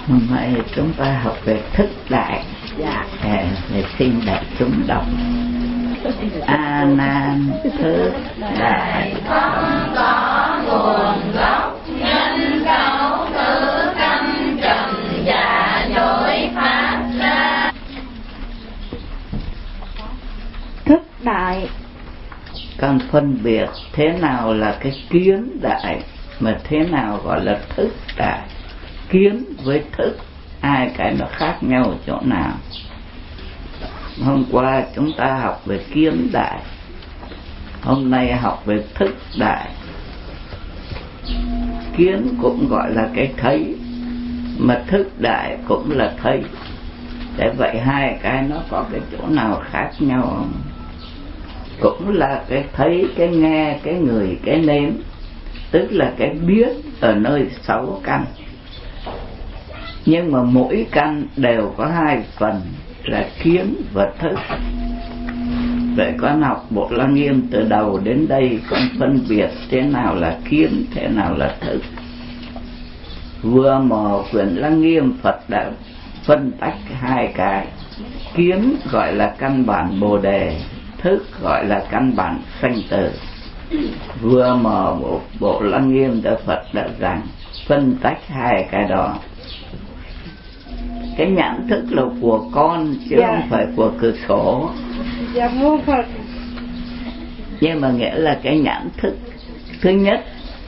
Hôm nay chúng ta học về thức đại. Để xin đại chúng đọc. A Nan thức đại, không có nguồn gốc, nhân khẩu tử căn trần giả dối phát ra. Thức đại, con phân biệt thế nào là cái kiến đại, mà thế nào gọi là thức đại. Kiến với thức, hai cái nó khác nhau ở chỗ nào? Hôm qua chúng ta học về kiến đại, hôm nay học về thức đại. Kiến cũng gọi là cái thấy, mà thức đại cũng là thấy. Để vậy hai cái nó có cái chỗ nào khác nhau không? Cũng là cái thấy, cái nghe, cái ngửi, cái nếm, tức là cái biết ở nơi 6 căn. Nhưng mà mỗi căn đều có 2 phần là kiến và thức. Vậy con học Bộ Lăng Nghiêm từ đầu đến đây, con phân biệt thế nào là kiến, thế nào là thức. Vừa mở quyển Lăng Nghiêm, Phật đã phân tách hai cái. Kiến gọi là căn bản Bồ Đề, thức gọi là căn bản sanh tử. Vừa mở Bộ Lăng Nghiêm, Phật đã rằng phân tách hai cái đó. Cái nhãn thức là của con chứ không phải của cửa sổ. mô Phật. Nhưng mà nghĩa là cái nhãn thức thứ nhất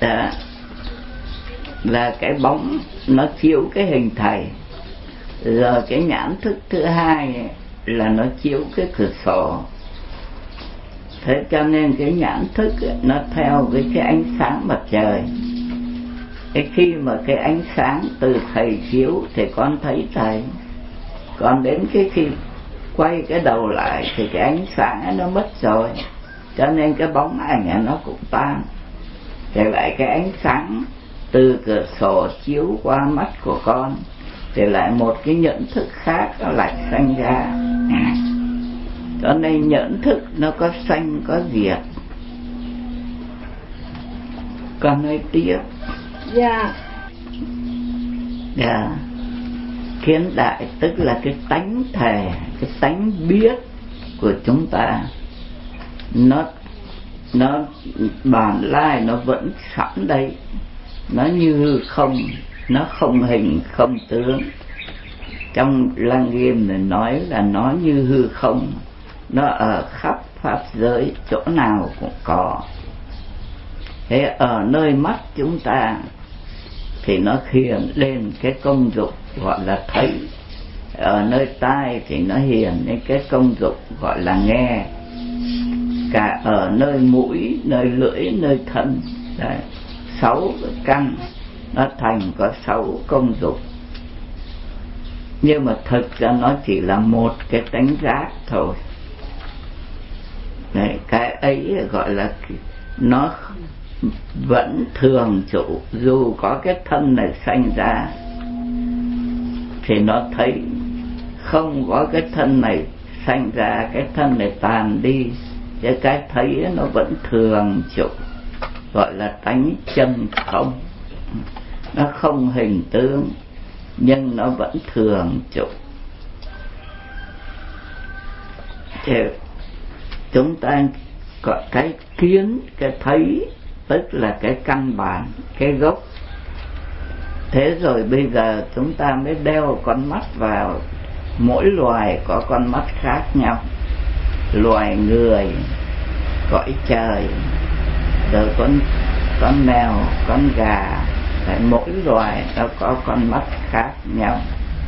là cái bóng nó chiếu cái hình thầy, rồi cái nhãn thức thứ hai là nó chiếu cái cửa sổ. Thế cho nên cái nhãn thức nó theo với cái ánh sáng mặt trời. Cái khi mà cái ánh sáng từ thầy chiếu thì con thấy thầy, còn đến cái khi quay cái đầu lại thì cái ánh sáng nó mất rồi, cho nên cái bóng ảnh nó cũng tan. Thì lại cái ánh sáng từ cửa sổ chiếu qua mắt của con thì lại một cái nhận thức khác nó lại sanh ra. Cho nên nhận thức nó có sanh có diệt. Con nói tiếp. Kiến đại tức là cái tánh thể, cái tánh biết của chúng ta. Nó bản lai nó vẫn sẵn đây, nó như không, nó không hình không tướng. Trong Lăng Nghiêm này nói là nó như hư không, nó ở khắp pháp giới, chỗ nào cũng có. Thế ở nơi mắt chúng ta thì nó hiện lên cái công dụng gọi là thấy. Ở nơi tai thì nó hiện lên cái công dụng gọi là nghe. Cả ở nơi mũi, nơi lưỡi, nơi thân, 6 căn nó thành có 6 công dụng. Nhưng mà thực ra nó chỉ là một cái tánh giác thôi. Đấy, cái ấy gọi là nó vẫn thường trụ, dù có cái thân này sanh ra thì nó thấy, không có cái thân này sanh ra, cái thân này tàn đi, cái thấy nó vẫn thường trụ, gọi là tánh chân không. Nó không hình tướng nhưng nó vẫn thường trụ. Thì chúng ta có cái kiến, cái thấy, tức là cái căn bản, cái gốc. Thế rồi bây giờ chúng ta mới đeo con mắt vào. Mỗi loài có con mắt khác nhau. Loài người, cõi trời, rồi con mèo, con gà, mỗi loài nó có con mắt khác nhau.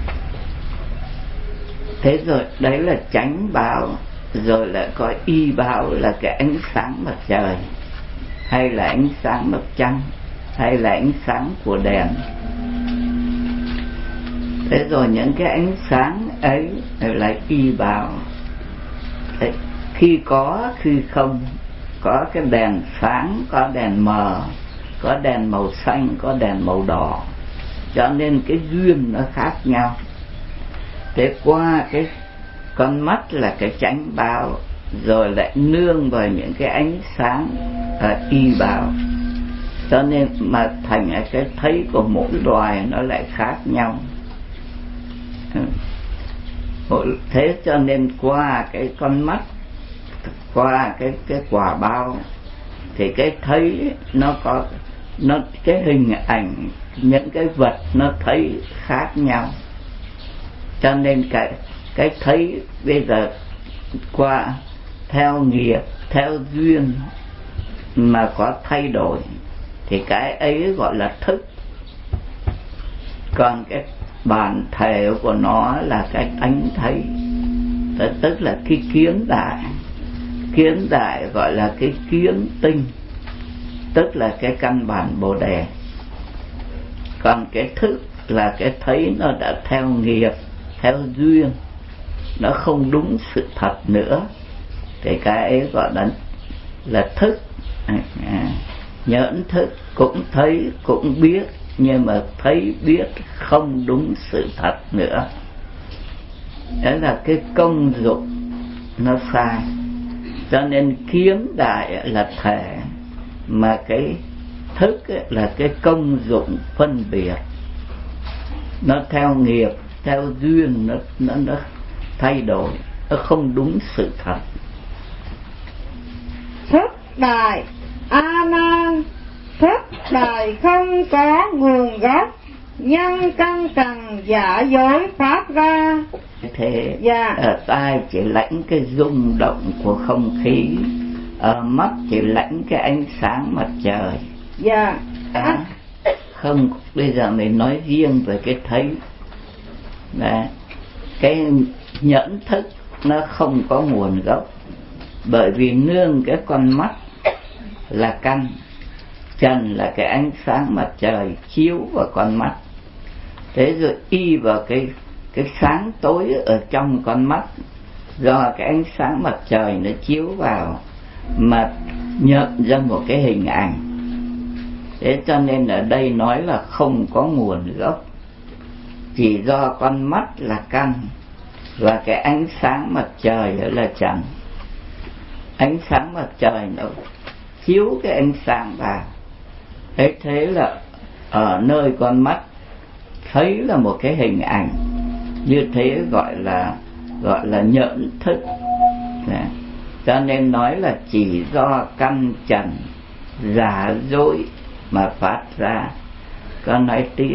Thế rồi đấy là chánh báo. Rồi lại có y báo là cái ánh sáng mặt trời, hay là ánh sáng mặt trăng, hay là ánh sáng của đèn. Thế rồi những cái ánh sáng ấy là y báo. Thế, khi có, khi không, có cái đèn sáng, có đèn mờ, có đèn màu xanh, có đèn màu đỏ. Cho nên cái duyên nó khác nhau. Thế qua cái con mắt là cái chánh báo, rồi lại nương vào những cái ánh sáng y báo. Cho nên mà thành cái thấy của mỗi loài nó lại khác nhau. Thế cho nên qua cái con mắt, qua cái quả bao thì cái thấy nó có cái hình ảnh, những cái vật nó thấy khác nhau. Cho nên cái thấy bây giờ qua theo nghiệp, theo duyên mà có thay đổi thì cái ấy gọi là thức. Còn cái bản thể của nó là cái tánh thấy, tức là cái kiến đại. Kiến đại gọi là cái kiến tinh, tức là cái căn bản Bồ Đề. Còn cái thức là cái thấy nó đã theo nghiệp, theo duyên, nó không đúng sự thật nữa, thì cái ấy gọi là thức. Nhẫn thức cũng thấy cũng biết, nhưng mà thấy biết không đúng sự thật nữa. Đó là cái công dụng nó sai. Cho nên kiến đại là thể, mà cái thức là cái công dụng phân biệt. Nó theo nghiệp, theo duyên, nó thay đổi, nó không đúng sự thật. Thức đại A Nan, thức đại không có nguồn gốc, nhân căn trần giả dối phát ra. Thế ở tai chỉ lãnh cái rung động của không khí, ở mắt chỉ lãnh cái ánh sáng mặt trời. Không, bây giờ mình nói riêng về cái thấy. Đấy, cái nhẫn thức nó không có nguồn gốc, bởi vì nương cái con mắt là căn, trần là cái ánh sáng mặt trời chiếu vào con mắt. Thế rồi y vào cái sáng tối ở trong con mắt, do cái ánh sáng mặt trời nó chiếu vào mà nhận ra một cái hình ảnh. Thế cho nên ở đây nói là không có nguồn gốc, chỉ do con mắt là căn và cái ánh sáng mặt trời là trần. Ánh sáng mặt trời nó chiếu cái ánh sáng vào, thế là ở nơi con mắt thấy là một cái hình ảnh, như thế gọi là nhận thức. Cho nên nói là chỉ do căn trần giả dối mà phát ra. Con nói tiếp.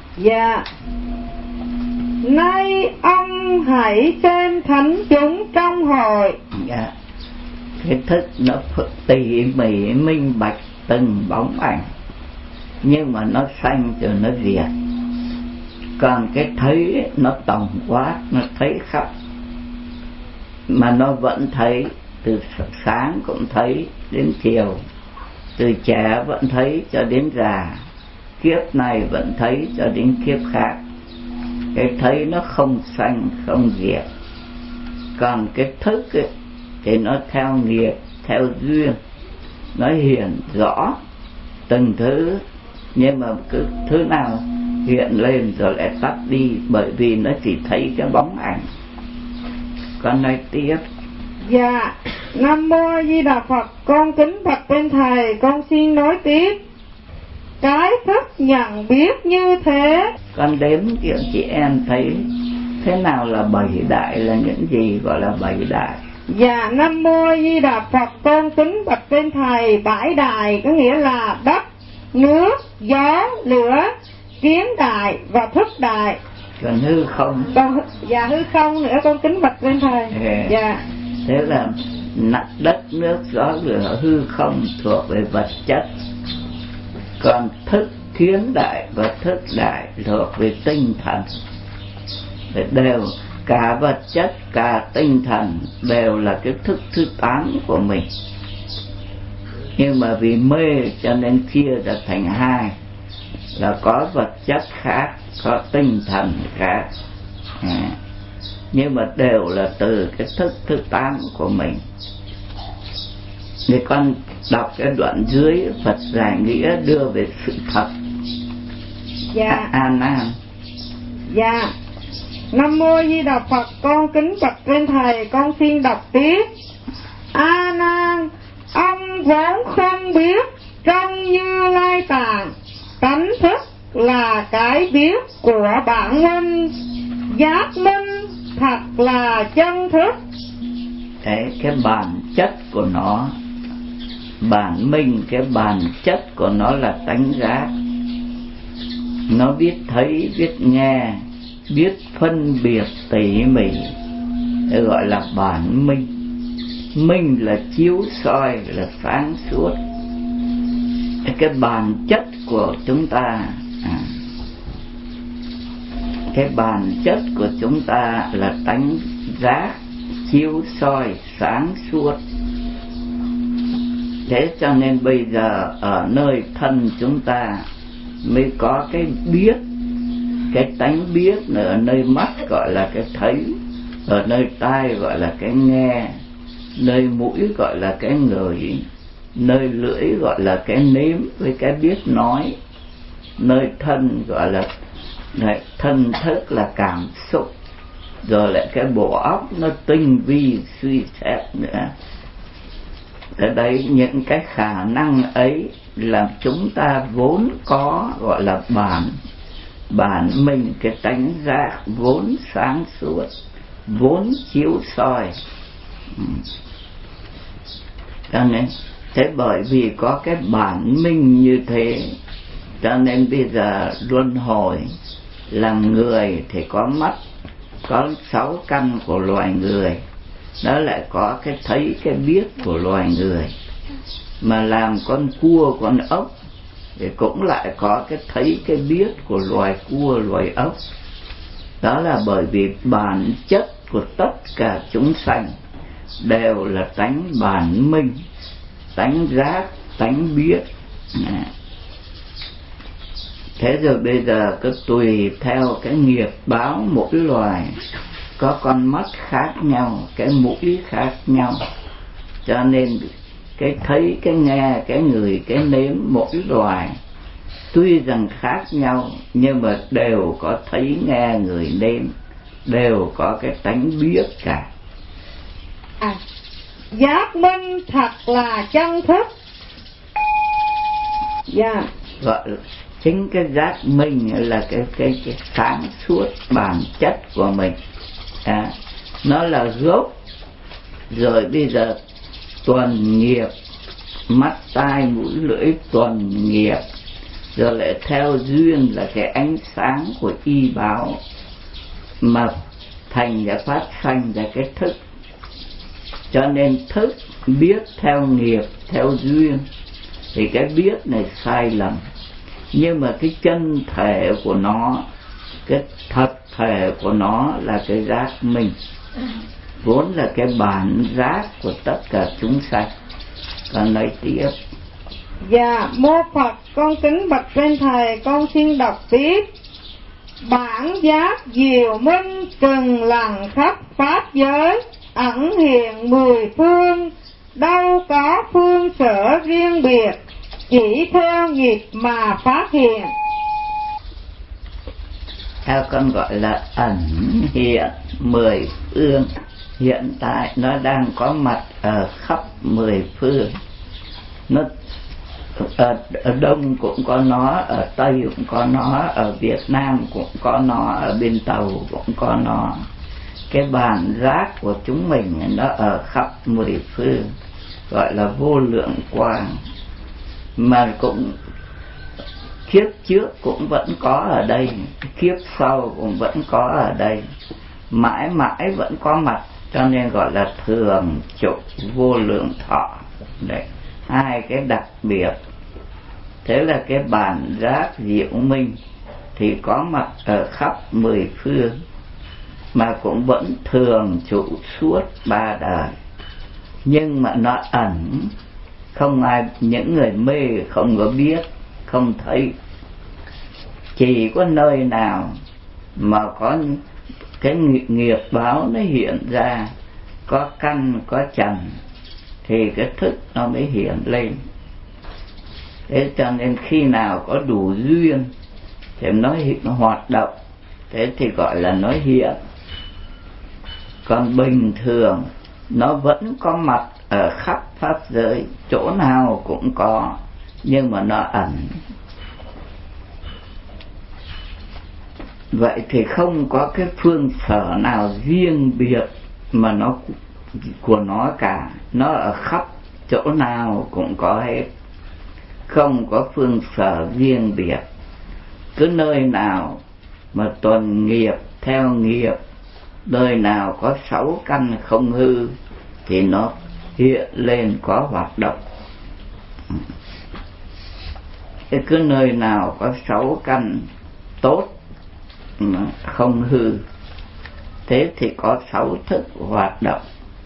Nay ông hãy xem thánh chúng trong hội. Cái thức nó tỉ mỉ minh bạch từng bóng ảnh, nhưng mà nó sanh rồi nó diệt. Còn cái thấy nó tổng quát, nó thấy khắp, mà nó vẫn thấy, từ sáng cũng thấy đến chiều, từ trẻ vẫn thấy cho đến già, kiếp này vẫn thấy cho đến kiếp khác. Cái thấy nó không sanh không diệt. Còn cái thức ấy, thì nó theo nghiệp, theo duyên, nó hiện rõ từng thứ, nhưng mà cứ thứ nào hiện lên rồi lại tắt đi, bởi vì nó chỉ thấy cái bóng ảnh. Con nói tiếp. Nam Mô A Di Đà Phật. Con kính bạch bên thầy, con xin nói tiếp. Cái thức nhận biết như thế. Con đếm kiểu chị em thấy thế nào là bảy đại, là những gì gọi là bảy đại? Nam Mô A Di Đà Phật. Con kính bạch bên thầy, bảy đại có nghĩa là đất, nước, gió, lửa, kiến đại và thức đại. Còn hư không? Hư không nữa, con kính bạch bên thầy. Thế là đất, nước, gió, lửa, hư không thuộc về vật chất. Còn thức kiến đại và thức đại thuộc về tinh thần. Đều cả vật chất, cả tinh thần đều là cái thức thứ 8 của mình. Nhưng mà vì mê cho nên chia ra thành hai, là có vật chất khác, có tinh thần khác. Nhưng mà đều là từ cái thức thứ 8 của mình. Thì con đọc cái đoạn dưới, Phật giải nghĩa đưa về sự thật. A Nan. Nam Mô A Di Đà Phật. Con kính bạch trên thầy, con xin đọc tiếp. A Nan, ông vốn không biết trong Như Lai Tạng, tánh thức là cái biết của bản huynh, giác minh thật là chân thức. Đấy, cái bản chất của nó, bản minh, cái bản chất của nó là tánh giác. Nó biết thấy, biết nghe, biết phân biệt tỉ mỉ, để gọi là bản minh. Minh là chiếu soi, là sáng suốt. Cái bản chất của chúng ta, cái bản chất của chúng ta là tánh giác, chiếu soi, sáng suốt. Thế cho nên bây giờ ở nơi thân chúng ta mới có cái biết, cái tánh biết. Ở nơi mắt gọi là cái thấy, ở nơi tai gọi là cái nghe, nơi mũi gọi là cái ngửi, nơi lưỡi gọi là cái nếm với cái biết nói, nơi thân gọi là thân thức là cảm xúc, rồi lại cái bộ óc nó tinh vi suy xét nữa. Ở đây những cái khả năng ấy là chúng ta vốn có, gọi là bản minh, cái tánh giác vốn sáng suốt, vốn chiếu soi. Cho nên thế bởi vì có cái bản minh như thế, cho nên bây giờ luân hồi làm người thì có mắt, có 6 căn của loài người, nó lại có cái thấy, cái biết của loài người. Mà làm con cua, con ốc thì cũng lại có cái thấy, cái biết của loài cua, loài ốc. Đó là bởi vì bản chất của tất cả chúng sanh đều là tánh bản minh, tánh giác, tánh biết. Thế rồi bây giờ cứ tùy theo cái nghiệp báo mỗi loài, có con mắt khác nhau, cái mũi khác nhau, cho nên cái thấy, cái nghe, cái ngửi, cái nếm mỗi loài tuy rằng khác nhau nhưng mà đều có thấy, nghe, ngửi, nếm, đều có cái tánh biết cả. Giác minh thật là chân thức. Gọi là chính cái giác minh là cái sáng suốt bản chất của mình. Nó là gốc. Rồi bây giờ tuần nghiệp, mắt tai mũi lưỡi tuần nghiệp, rồi lại theo duyên là cái ánh sáng của y báo mà thành ra phát sanh ra cái thức. Cho nên thức biết theo nghiệp, theo duyên thì cái biết này sai lầm. Nhưng mà cái chân thể của nó, cái thật thể của nó là cái giác minh, vốn là cái bản giác của tất cả chúng sanh. Còn nói tiếp. Mô Phật, con kính bạch trên thầy, con xin đọc tiếp. Bản giác diệu minh trừng lặng khắp pháp giới, ẩn hiện 10 phương, đâu có phương sở riêng biệt, chỉ theo nghiệp mà phát hiện. Theo con gọi là ẩn hiện 10 phương. Hiện tại nó đang có mặt ở khắp 10 phương. Nó ở Đông cũng có nó, ở Tây cũng có nó, ở Việt Nam cũng có nó, ở bên Tàu cũng có nó. Cái bản giác của chúng mình nó ở khắp 10 phương, gọi là vô lượng quang. Mà cũng kiếp trước cũng vẫn có ở đây, kiếp sau cũng vẫn có ở đây, mãi mãi vẫn có mặt, cho nên gọi là thường trụ vô lượng thọ. Đấy, hai cái đặc biệt. Thế là cái bản giác diệu minh thì có mặt ở khắp 10 phương, mà cũng vẫn thường trụ suốt 3 đời. Nhưng mà nó ẩn, không ai, những người mê không có biết, không thấy. Chỉ có nơi nào mà có cái nghiệp báo nó hiện ra, có căn, có trần, thì cái thức nó mới hiện lên. Thế cho nên khi nào có đủ duyên thì nó hoạt động, thế thì gọi là nó hiện. Còn bình thường nó vẫn có mặt ở khắp pháp giới, chỗ nào cũng có, nhưng mà nó ẩn. Vậy thì không có cái phương sở nào riêng biệt mà nó của nó cả, nó ở khắp chỗ nào cũng có hết, không có phương sở riêng biệt. Cứ nơi nào mà tuần nghiệp theo nghiệp, nơi nào có 6 căn không hư thì nó hiện lên có hoạt động. Cứ nơi nào có 6 căn tốt mà không hư, thế thì có 6 thức hoạt động.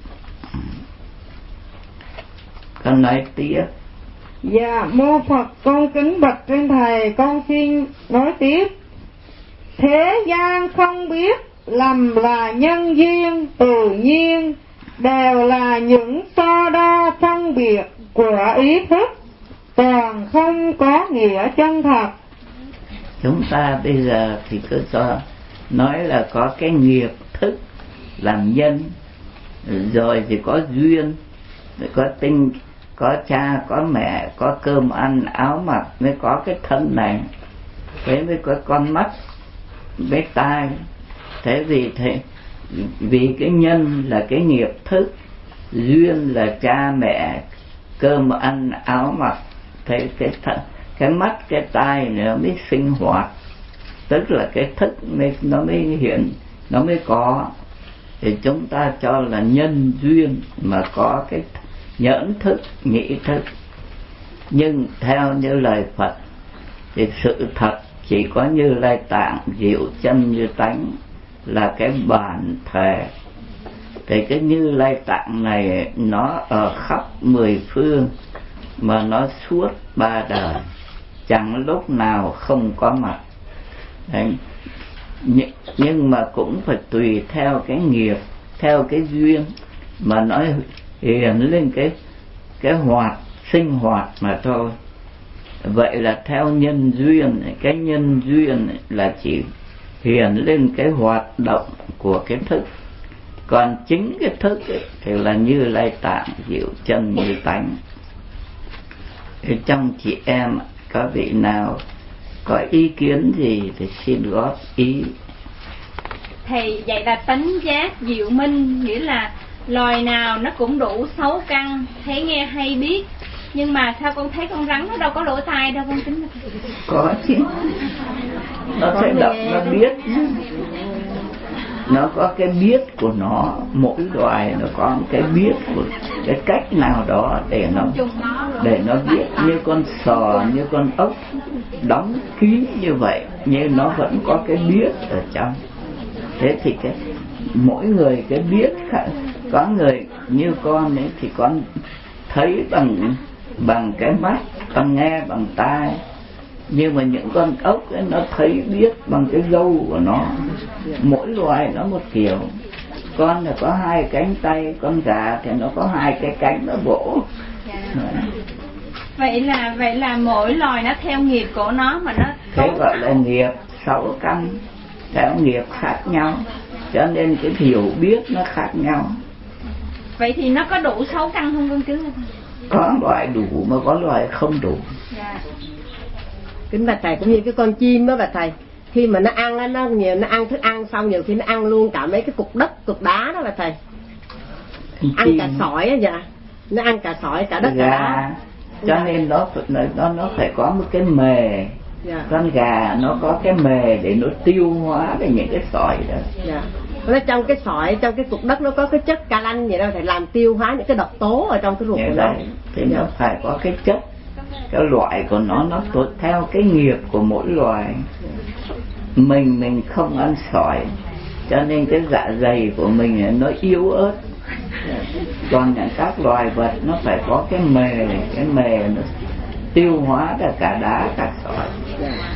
Con nói tiếp. Dạ mô Phật, con kính bạch trên thầy, con xin nói tiếp. Thế gian không biết lầm là nhân duyên tự nhiên, đều là những so đo phân biệt của ý thức, toàn không có nghĩa chân thật. Chúng ta bây giờ thì cứ nói là có cái nghiệp thức làm nhân, rồi thì có duyên, rồi có tinh, có cha, có mẹ, có cơm ăn, áo mặc, mới có cái thân này, thế mới có con mắt, với tai. Thế vì cái nhân là cái nghiệp thức, duyên là cha mẹ, cơm ăn, áo mặc, thế cái mắt, cái tai nó mới sinh hoạt, tức là cái thức nó mới hiện, nó mới có. Thì chúng ta cho là nhân duyên mà có cái nhẫn thức, nhĩ thức. Nhưng theo như lời Phật thì sự thật chỉ có Như Lai Tạng, diệu chân như tánh là cái bản thể. Thì cái Như Lai Tạng này nó ở khắp 10 phương, mà nó suốt 3 đời, chẳng lúc nào không có mặt. Đấy. Nhưng mà cũng phải tùy theo cái nghiệp, theo cái duyên mà nó hiện lên cái sinh hoạt mà thôi. Vậy là theo nhân duyên, cái nhân duyên là chỉ hiện lên cái hoạt động của cái thức, còn chính cái thức thì là Như Lai Tạng, diệu chân như tánh. Thì trong chị em có vị nào có ý kiến gì thì xin góp ý. Thầy, vậy là tánh giác diệu minh, nghĩa là loài nào nó cũng đủ 6 căn, thấy nghe hay biết. Nhưng mà sao con thấy con rắn nó đâu có lỗ tai đâu con tính. Có chứ, nó sẽ động, nó biết, nó có cái biết của nó. Mỗi loài nó có cái biết của cái cách nào đó để nó biết. Như con sò, như con ốc đóng kín như vậy, nhưng nó vẫn có cái biết ở trong. Thế thì mỗi người cái biết khác. Có người như con ấy thì con thấy bằng cái mắt, con nghe bằng tai. Nhưng mà những con ốc ấy, nó thấy biết bằng cái râu của nó. Mỗi loài nó một kiểu. Con là có 2 cánh tay, con gà thì nó có 2 cái cánh nó vỗ. Vậy là mỗi loài nó theo nghiệp của nó mà nó thế gọi là nghiệp 6 căn, theo nghiệp khác nhau, cho nên cái hiểu biết nó khác nhau. Vậy thì nó có đủ 6 căn không con chứ? Có loại đủ mà có loại không đủ. Dạ. Kính bạch thầy, cũng như cái con chim đó bạch thầy, khi mà nó ăn á, nó ăn thức ăn xong nhiều khi nó ăn luôn cả mấy cái cục đất, cục đá đó bạch thầy. Ăn cả sỏi á, dạ, nó ăn cả sỏi, cả đất, cả đá. Cho nên nó phải có một cái mề. Dạ. Con gà nó có cái mề để nó tiêu hóa về những cái sỏi đó. Dạ. Nó trong cái sỏi, trong cái cục đất nó có cái chất calan gì đâu, phải làm tiêu hóa những cái độc tố ở trong cái ruột của nó. Thì nó phải có cái chất, cái loại của nó theo cái nghiệp của mỗi loài. Mình không ăn sỏi, cho nên cái dạ dày của mình nó yếu ớt. Còn những các loài vật nó phải có cái mề nó tiêu hóa cả đá, cả sỏi.